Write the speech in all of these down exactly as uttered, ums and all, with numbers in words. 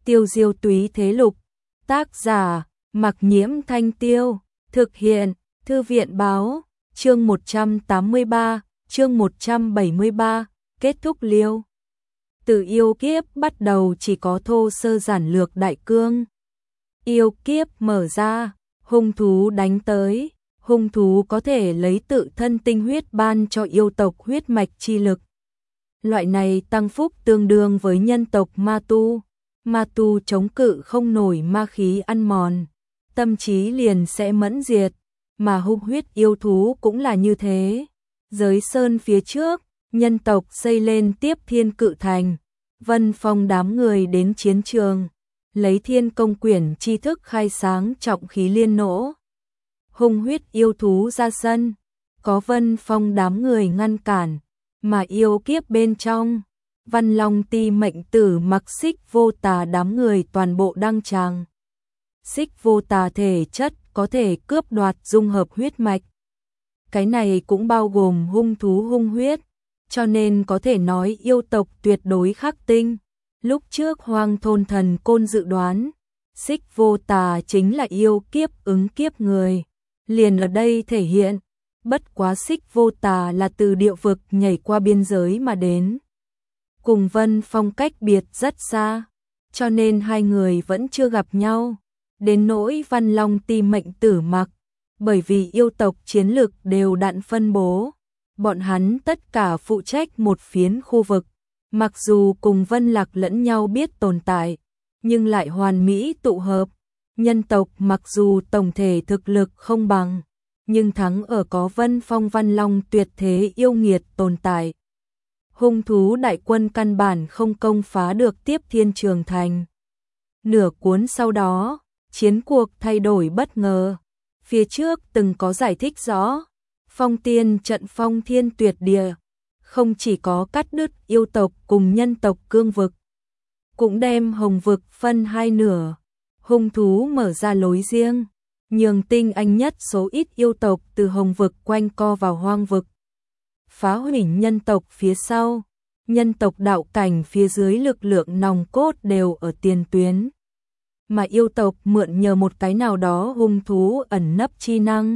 Tiêu diêu túy thế lục. Tác giả, Mặc Nhiễm Thanh Tiêu. Thực hiện, Thư viện báo. Chương một trăm tám mươi ba, chương một trăm bảy mươi ba, kết thúc liêu. Từ yêu kiếp bắt đầu chỉ có thô sơ giản lược đại cương. Yêu kiếp mở ra, hung thú đánh tới. Hung thú có thể lấy tự thân tinh huyết ban cho yêu tộc huyết mạch chi lực. Loại này tăng phúc tương đương với nhân tộc ma tu. Ma tu chống cự không nổi ma khí ăn mòn, tâm trí liền sẽ mẫn diệt, mà hung huyết yêu thú cũng là như thế. Giới sơn phía trước, nhân tộc xây lên tiếp thiên cự thành, Vân Phong đám người đến chiến trường, lấy thiên công quyển tri thức khai sáng trọng khí liên nỗ. Hung huyết yêu thú ra sân, có Vân Phong đám người ngăn cản, mà yêu kiếp bên trong, Văn Long Ti mệnh tử mặc Xích Vô Tà đám người toàn bộ đăng tràng. Xích Vô Tà thể chất có thể cướp đoạt dung hợp huyết mạch. Cái này cũng bao gồm hung thú hung huyết, cho nên có thể nói yêu tộc tuyệt đối khắc tinh. Lúc trước Hoang Thôn Thần Côn dự đoán, Xích Vô Tà chính là yêu kiếp ứng kiếp người, liền ở đây thể hiện. Bất quá Xích Vô Tà là từ địa vực nhảy qua biên giới mà đến, cùng Vân Phong cách biệt rất xa, cho nên hai người vẫn chưa gặp nhau. Đến nỗi Văn Long Ti mệnh tử mặc, bởi vì yêu tộc chiến lực đều đặn phân bố, bọn hắn tất cả phụ trách một phiến khu vực, mặc dù cùng Vân Lạc lẫn nhau biết tồn tại, nhưng lại hoàn mỹ tụ hợp. Nhân tộc mặc dù tổng thể thực lực không bằng, nhưng thắng ở có Vân Phong Văn Long tuyệt thế yêu nghiệt tồn tại. Hung thú đại quân căn bản không công phá được tiếp thiên trường thành. Nửa cuốn sau đó, chiến cuộc thay đổi bất ngờ. Phía trước từng có giải thích rõ, phong tiên trận phong thiên tuyệt địa, không chỉ có cắt đứt yêu tộc cùng nhân tộc cương vực, cũng đem hồng vực phân hai nửa. Hung thú mở ra lối riêng, nhường tinh anh nhất số ít yêu tộc từ hồng vực quanh co vào hoang vực, phá hủy nhân tộc phía sau. Nhân tộc đạo cảnh phía dưới lực lượng nòng cốt đều ở tiền tuyến, mà yêu tộc mượn nhờ một cái nào đó hung thú ẩn nấp chi năng,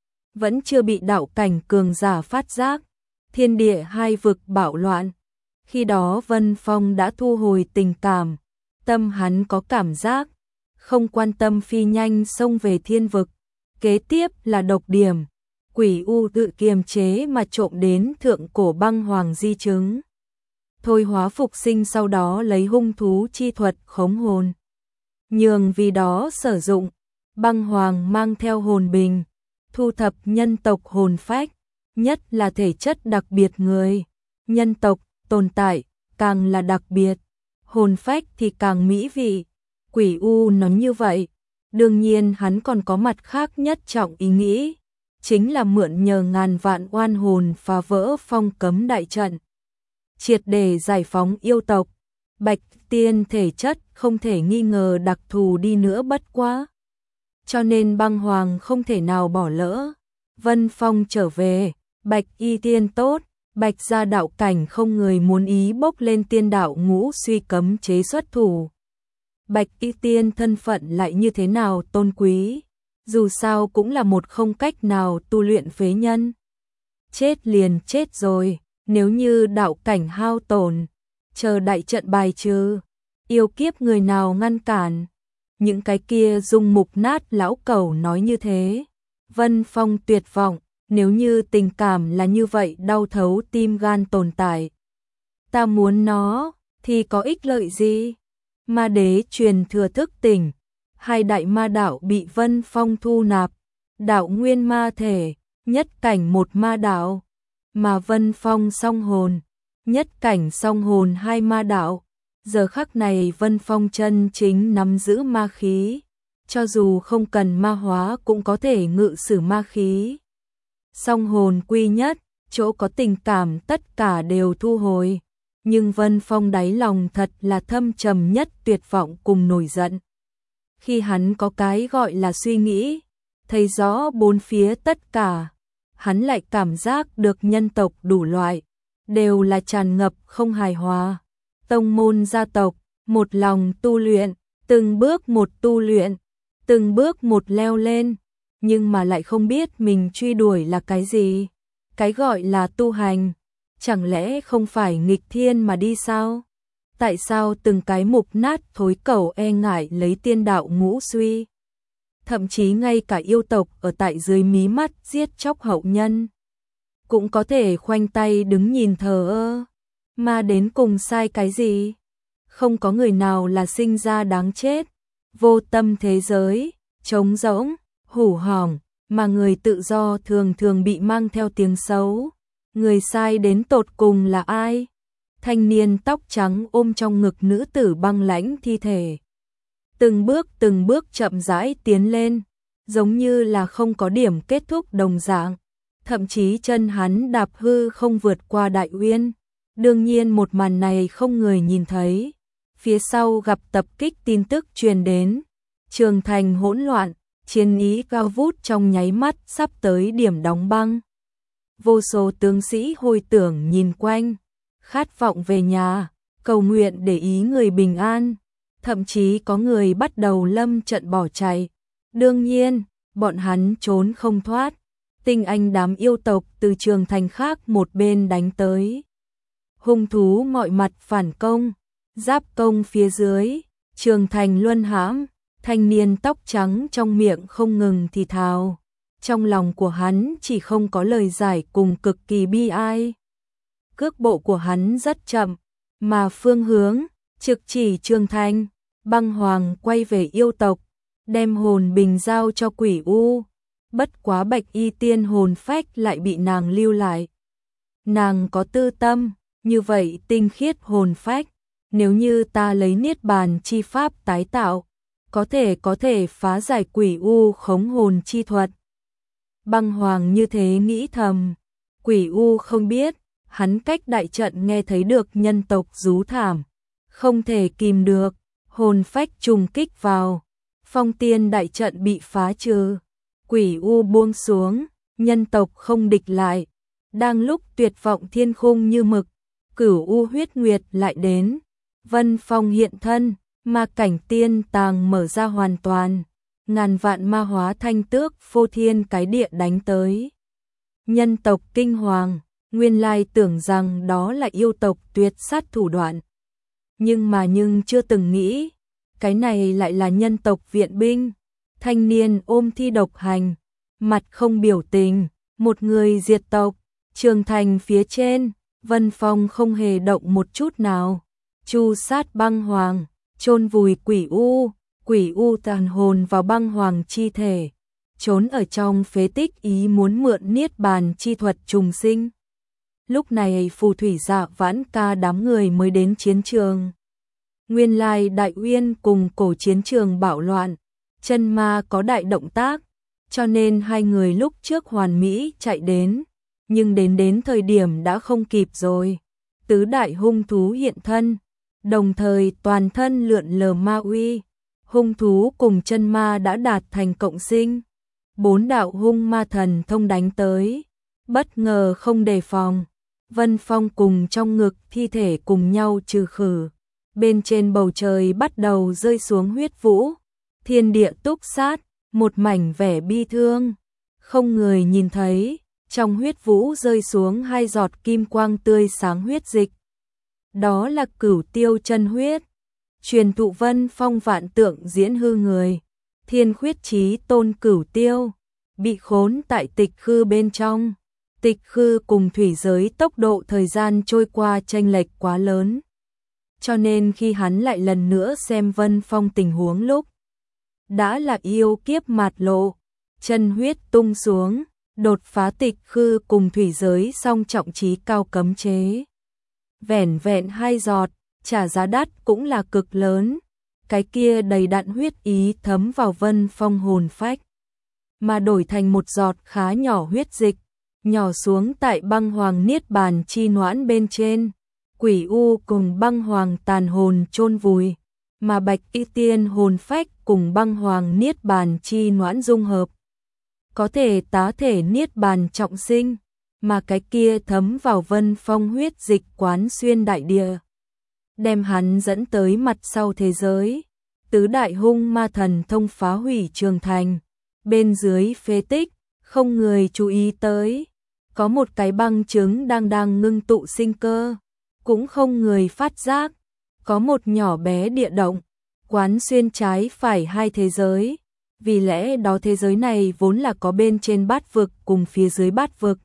vẫn chưa bị đạo cảnh cường giả phát giác. Thiên địa hai vực bạo loạn, khi đó Vân Phong đã thu hồi tình cảm, tâm hắn có cảm giác, không quan tâm phi nhanh xông về thiên vực. Kế tiếp là độc điểm, quỷ u tự kiềm chế mà trộm đến thượng cổ băng hoàng di chứng. Thôi hóa phục sinh sau đó lấy hung thú chi thuật khống hồn, nhường vì đó sử dụng. Băng hoàng mang theo hồn bình, thu thập nhân tộc hồn phách, nhất là thể chất đặc biệt người. Nhân tộc tồn tại càng là đặc biệt, hồn phách thì càng mỹ vị. Quỷ u nói như vậy, đương nhiên hắn còn có mặt khác nhất trọng ý nghĩ, chính là mượn nhờ ngàn vạn oan hồn phá vỡ phong cấm đại trận, triệt để giải phóng yêu tộc. Bạch tiên thể chất không thể nghi ngờ đặc thù đi nữa bất quá, cho nên băng hoàng không thể nào bỏ lỡ. Vân Phong trở về, Bạch y tiên tốt, Bạch gia đạo cảnh không người muốn ý bốc lên tiên đạo ngũ suy cấm chế xuất thủ. Bạch y tiên thân phận lại như thế nào tôn quý, dù sao cũng là một không cách nào tu luyện phế nhân. Chết liền chết rồi, nếu như đạo cảnh hao tổn, chờ đại trận bài trừ, yêu kiếp người nào ngăn cản. Những cái kia dung mục nát lão cẩu nói như thế. Vân Phong tuyệt vọng, nếu như tình cảm là như vậy đau thấu tim gan tồn tại, ta muốn nó thì có ích lợi gì? Ma đế truyền thừa thức tỉnh, hai đại ma đạo bị Vân Phong thu nạp, đạo nguyên ma thể, nhất cảnh một ma đạo, mà Vân Phong song hồn, nhất cảnh song hồn hai ma đạo. Giờ khắc này Vân Phong chân chính nắm giữ ma khí, cho dù không cần ma hóa cũng có thể ngự sử ma khí. Song hồn quy nhất, chỗ có tình cảm tất cả đều thu hồi, nhưng Vân Phong đáy lòng thật là thâm trầm nhất tuyệt vọng cùng nổi giận. Khi hắn có cái gọi là suy nghĩ, thấy rõ bốn phía tất cả, hắn lại cảm giác được nhân tộc đủ loại, đều là tràn ngập không hài hòa. Tông môn gia tộc, một lòng tu luyện, từng bước một tu luyện, từng bước một leo lên, nhưng mà lại không biết mình truy đuổi là cái gì. Cái gọi là tu hành, chẳng lẽ không phải nghịch thiên mà đi sao? Tại sao từng cái mục nát thối cẩu e ngại lấy tiên đạo ngũ suy? Thậm chí ngay cả yêu tộc ở tại dưới mí mắt giết chóc hậu nhân, cũng có thể khoanh tay đứng nhìn thờ ơ. Mà đến cùng sai cái gì? Không có người nào là sinh ra đáng chết. Vô tâm thế giới, trống rỗng, hủ hỏng, mà người tự do thường thường bị mang theo tiếng xấu. Người sai đến tột cùng là ai? Thanh niên tóc trắng ôm trong ngực nữ tử băng lãnh thi thể. Từng bước từng bước chậm rãi tiến lên, giống như là không có điểm kết thúc đồng dạng. Thậm chí chân hắn đạp hư không vượt qua đại uyên. Đương nhiên một màn này không người nhìn thấy. Phía sau gặp tập kích tin tức truyền đến. Trường thành hỗn loạn, chiến ý cao vút trong nháy mắt sắp tới điểm đóng băng. Vô số tướng sĩ hồi tưởng nhìn quanh, khát vọng về nhà, cầu nguyện để ý người bình an. Thậm chí có người bắt đầu lâm trận bỏ chạy. Đương nhiên, bọn hắn trốn không thoát. Tinh anh đám yêu tộc từ trường thành khác một bên đánh tới. Hung thú mọi mặt phản công, giáp công phía dưới, trường thành luân hãm, thanh niên tóc trắng trong miệng không ngừng thì thào. Trong lòng của hắn chỉ không có lời giải cùng cực kỳ bi ai. Cước bộ của hắn rất chậm, mà phương hướng, trực chỉ trường thành. Băng Hoàng quay về yêu tộc, đem hồn bình giao cho Quỷ U. Bất quá Bạch Y Tiên hồn phách lại bị nàng lưu lại. Nàng có tư tâm, như vậy tinh khiết hồn phách, nếu như ta lấy niết bàn chi pháp tái tạo, có thể có thể phá giải Quỷ U khống hồn chi thuật. Băng Hoàng như thế nghĩ thầm, Quỷ U không biết, hắn cách đại trận nghe thấy được nhân tộc rú thảm, không thể kìm được, hồn phách trùng kích vào, phong tiên đại trận bị phá trừ. Quỷ U buông xuống, nhân tộc không địch lại. Đang lúc tuyệt vọng thiên khung như mực, Cửu U huyết nguyệt lại đến. Vân Phong hiện thân, ma cảnh tiên tàng mở ra hoàn toàn. Ngàn vạn ma hóa thanh tước phô thiên cái địa đánh tới. Nhân tộc kinh hoàng, nguyên lai tưởng rằng đó là yêu tộc tuyệt sát thủ đoạn. Nhưng mà nhưng chưa từng nghĩ, cái này lại là nhân tộc viện binh. Thanh niên ôm thi độc hành, mặt không biểu tình, một người diệt tộc. Trường thành phía trên, Vân Phong không hề động một chút nào. Chu sát Băng Hoàng, chôn vùi Quỷ U, Quỷ U tàn hồn vào Băng Hoàng chi thể, trốn ở trong phế tích ý muốn mượn niết bàn chi thuật trùng sinh. Lúc này phù thủy Dạ Vãn Ca đám người mới đến chiến trường. Nguyên lai Đại Uyên cùng cổ chiến trường bạo loạn, chân ma có đại động tác, cho nên hai người lúc trước hoàn mỹ chạy đến, nhưng đến đến thời điểm đã không kịp rồi. Tứ đại hung thú hiện thân, đồng thời toàn thân lượn lờ ma uy, hung thú cùng chân ma đã đạt thành cộng sinh. Bốn đạo hung ma thần thông đánh tới, bất ngờ không đề phòng, Vân Phong cùng trong ngực thi thể cùng nhau trừ khử. Bên trên bầu trời bắt đầu rơi xuống huyết vũ, thiên địa túc sát, một mảnh vẻ bi thương. Không người nhìn thấy, trong huyết vũ rơi xuống hai giọt kim quang tươi sáng huyết dịch. Đó là Cửu Tiêu chân huyết. Truyền thụ Vân Phong vạn tượng diễn hư người, thiên khuyết chí tôn Cửu Tiêu, bị khốn tại tịch khư bên trong. Tịch khư cùng thủy giới tốc độ thời gian trôi qua chênh lệch quá lớn. Cho nên khi hắn lại lần nữa xem Vân Phong tình huống lúc, đã là yêu kiếp mạt lộ, chân huyết tung xuống, đột phá tịch khư cùng thủy giới song trọng trí cao cấm chế. Vẻn vẹn hai giọt, trả giá đắt cũng là cực lớn, cái kia đầy đặn huyết ý thấm vào Vân Phong hồn phách, mà đổi thành một giọt khá nhỏ huyết dịch, nhỏ xuống tại Băng Hoàng niết bàn chi noãn bên trên. Quỷ U cùng Băng Hoàng tàn hồn chôn vùi, mà Bạch Y Tiên hồn phách cùng Băng Hoàng niết bàn chi noãn dung hợp, có thể tá thể niết bàn trọng sinh, mà cái kia thấm vào Vân Phong huyết dịch quán xuyên đại địa. đem hắn dẫn tới mặt sau thế giới. Tứ đại hung ma thần thông phá hủy trường thành, bên dưới phế tích, không người chú ý tới. Có một cái băng trứng đang đang ngưng tụ sinh cơ, cũng không người phát giác. Có một nhỏ bé địa động, quán xuyên trái phải hai thế giới. Vì lẽ đó thế giới này vốn là có bên trên bát vực cùng phía dưới bát vực.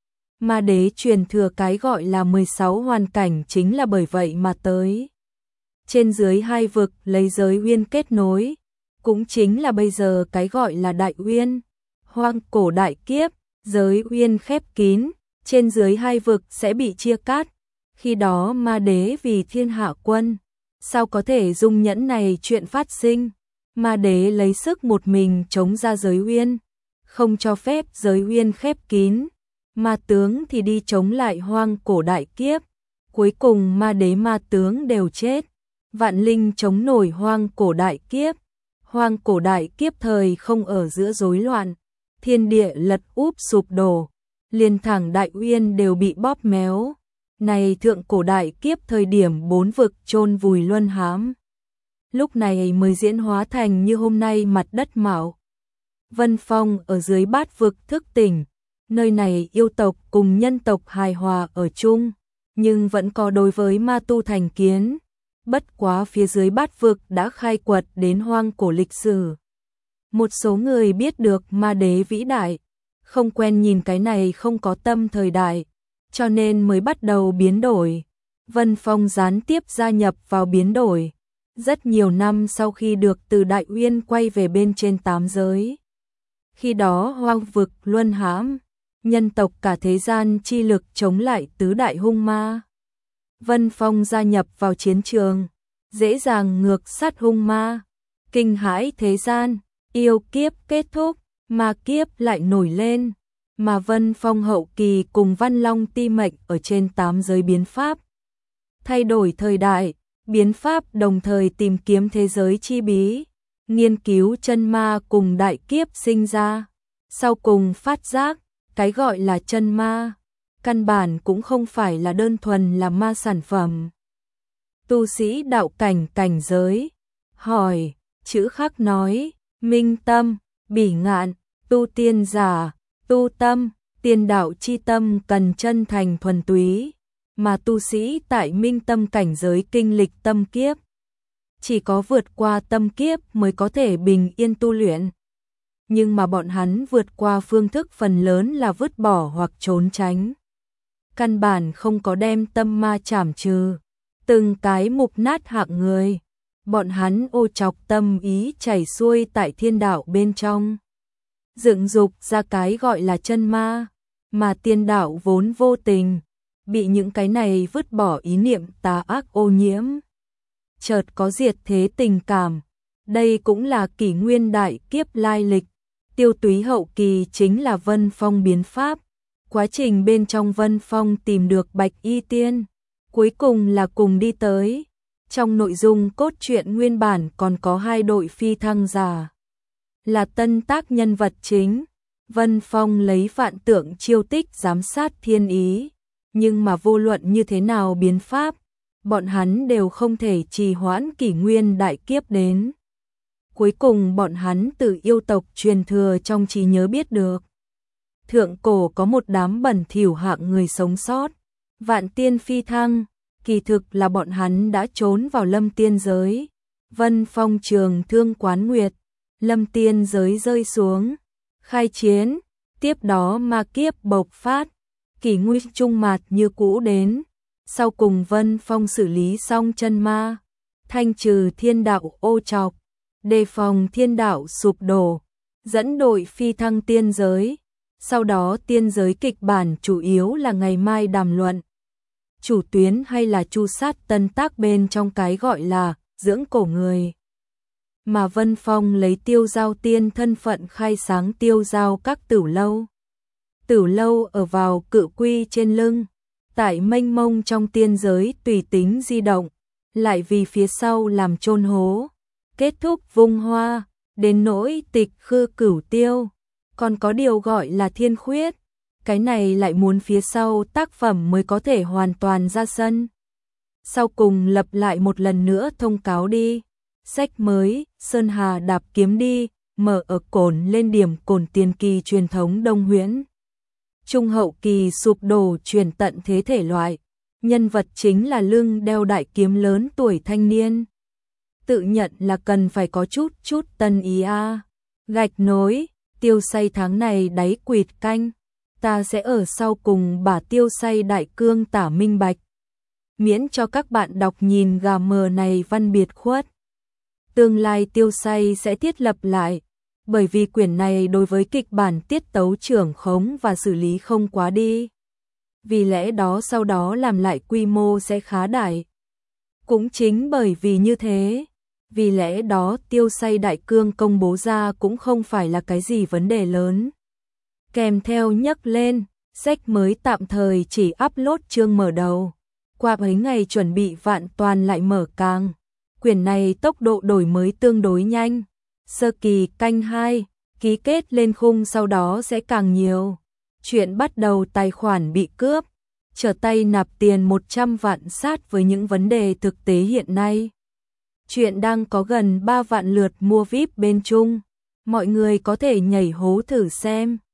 Ma đế truyền thừa cái gọi là mười sáu hoàn cảnh chính là bởi vậy mà tới. Trên dưới hai vực lấy giới uyên kết nối, cũng chính là bây giờ cái gọi là đại uyên. Hoang cổ đại kiếp, giới uyên khép kín, trên dưới hai vực sẽ bị chia cắt. Khi đó ma đế vì thiên hạ quân, sao có thể dung nhẫn này chuyện phát sinh. Ma đế lấy sức một mình chống ra giới uyên, không cho phép giới uyên khép kín. Ma tướng thì đi chống lại hoang cổ đại kiếp. Cuối cùng ma đế ma tướng đều chết. Vạn linh chống nổi hoang cổ đại kiếp. Hoang cổ đại kiếp thời không ở giữa rối loạn, thiên địa lật úp sụp đổ, liền thẳng đại uyên đều bị bóp méo. Này thượng cổ đại kiếp thời điểm bốn vực chôn vùi luân hãm, lúc này mới diễn hóa thành như hôm nay mặt đất mạo. Vân Phong ở dưới bát vực thức tỉnh, nơi này yêu tộc cùng nhân tộc hài hòa ở chung, nhưng vẫn có đối với ma tu thành kiến. Bất quá phía dưới bát vực đã khai quật đến hoang cổ lịch sử. Một số người biết được ma đế vĩ đại, không quen nhìn cái này không có tâm thời đại, cho nên mới bắt đầu biến đổi. Vân Phong gián tiếp gia nhập vào biến đổi. Rất nhiều năm sau khi được từ Đại Uyên quay về bên trên tám giới. Khi đó hoang vực luân hãm, nhân tộc cả thế gian chi lực chống lại tứ đại hung ma. Vân Phong gia nhập vào chiến trường, dễ dàng ngược sát hung ma, kinh hãi thế gian, yêu kiếp kết thúc, ma kiếp lại nổi lên, mà Vân Phong hậu kỳ cùng Văn Long ti mệnh ở trên tám giới biến pháp. Thay đổi thời đại, biến pháp đồng thời tìm kiếm thế giới chi bí, nghiên cứu chân ma cùng đại kiếp sinh ra, sau cùng phát giác, cái gọi là chân ma, căn bản cũng không phải là đơn thuần là ma sản phẩm. Tu sĩ đạo cảnh cảnh giới, hỏi, chữ khắc nói, minh tâm, bỉ ngạn, tu tiên giả, tu tâm, tiên đạo chi tâm cần chân thành thuần túy, mà tu sĩ tại minh tâm cảnh giới kinh lịch tâm kiếp. Chỉ có vượt qua tâm kiếp mới có thể bình yên tu luyện. Nhưng mà bọn hắn vượt qua phương thức phần lớn là vứt bỏ hoặc trốn tránh. Căn bản không có đem tâm ma trảm trừ. Từng cái mục nát hạng người. Bọn hắn ô chọc tâm ý chảy xuôi tại thiên đạo bên trong. Dựng dục ra cái gọi là chân ma. Mà tiên đạo vốn vô tình. Bị những cái này vứt bỏ ý niệm tà ác ô nhiễm. Chợt có diệt thế tình cảm. Đây cũng là kỷ nguyên đại kiếp lai lịch. Tiêu túy hậu kỳ chính là Vân Phong biến pháp. Quá trình bên trong Vân Phong tìm được Bạch Y Tiên. Cuối cùng là cùng đi tới. Trong nội dung cốt truyện nguyên bản còn có hai đội phi thăng giả. Là tân tác nhân vật chính. Vân Phong lấy vạn tượng chiêu tích giám sát thiên ý. Nhưng mà vô luận như thế nào biến pháp, bọn hắn đều không thể trì hoãn kỷ nguyên đại kiếp đến. Cuối cùng bọn hắn từ yêu tộc truyền thừa trong trí nhớ biết được. Thượng cổ có một đám bẩn thỉu hạng người sống sót, vạn tiên phi thăng, kỳ thực là bọn hắn đã trốn vào lâm tiên giới. Vân Phong trường thương quán nguyệt, lâm tiên giới rơi xuống, khai chiến, tiếp đó ma kiếp bộc phát, kỷ nguyên trung mạt như cũ đến. Sau cùng Vân Phong xử lý xong chân ma, thanh trừ thiên đạo ô trọc, đề phòng thiên đạo sụp đổ, dẫn đội phi thăng tiên giới. Sau đó tiên giới kịch bản chủ yếu là ngày mai đàm luận. Chủ tuyến hay là chu sát tân tác bên trong cái gọi là dưỡng cổ người. Mà Vân Phong lấy Tiêu Giao Tiên thân phận khai sáng Tiêu Giao các tửu lâu. Tửu lâu ở vào cự quy trên lưng, tại mênh mông trong tiên giới tùy tính di động, lại vì phía sau làm chôn hố, kết thúc vung hoa, đến nỗi tịch khư cửu tiêu, còn có điều gọi là thiên khuyết, cái này lại muốn phía sau tác phẩm mới có thể hoàn toàn ra sân. Sau cùng lặp lại một lần nữa thông cáo đi. Sách mới, Sơn Hà đạp kiếm đi, mở ở cổn lên điểm cổn tiền kỳ truyền thống Đông Huyễn. Trung hậu kỳ sụp đổ truyền tận thế thể loại. Nhân vật chính là lưng đeo đại kiếm lớn tuổi thanh niên. Tự nhận là cần phải có chút chút tân ý a. Gạch nối, Tiêu Say tháng này đáy quỵt canh. Ta sẽ ở sau cùng bả Tiêu Say đại cương tả minh bạch. Miễn cho các bạn đọc nhìn gà mờ này văn biệt khuất. Tương lai Tiêu Say sẽ thiết lập lại, bởi vì quyển này đối với kịch bản tiết tấu trưởng khống và xử lý không quá đi. Vì lẽ đó sau đó làm lại quy mô sẽ khá đại. Cũng chính bởi vì như thế, vì lẽ đó Tiêu Say đại cương công bố ra cũng không phải là cái gì vấn đề lớn. Kèm theo nhắc lên, sách mới tạm thời chỉ upload chương mở đầu. Qua mấy ngày chuẩn bị vạn toàn lại mở càng. Quyển này tốc độ đổi mới tương đối nhanh. Sơ kỳ canh hai, ký kết lên khung sau đó sẽ càng nhiều. Chuyện bắt đầu tài khoản bị cướp, trở tay nạp tiền một trăm vạn sát với những vấn đề thực tế hiện nay. Chuyện đang có gần ba vạn lượt mua vi ai pi bên Trung. Mọi người có thể nhảy hố thử xem.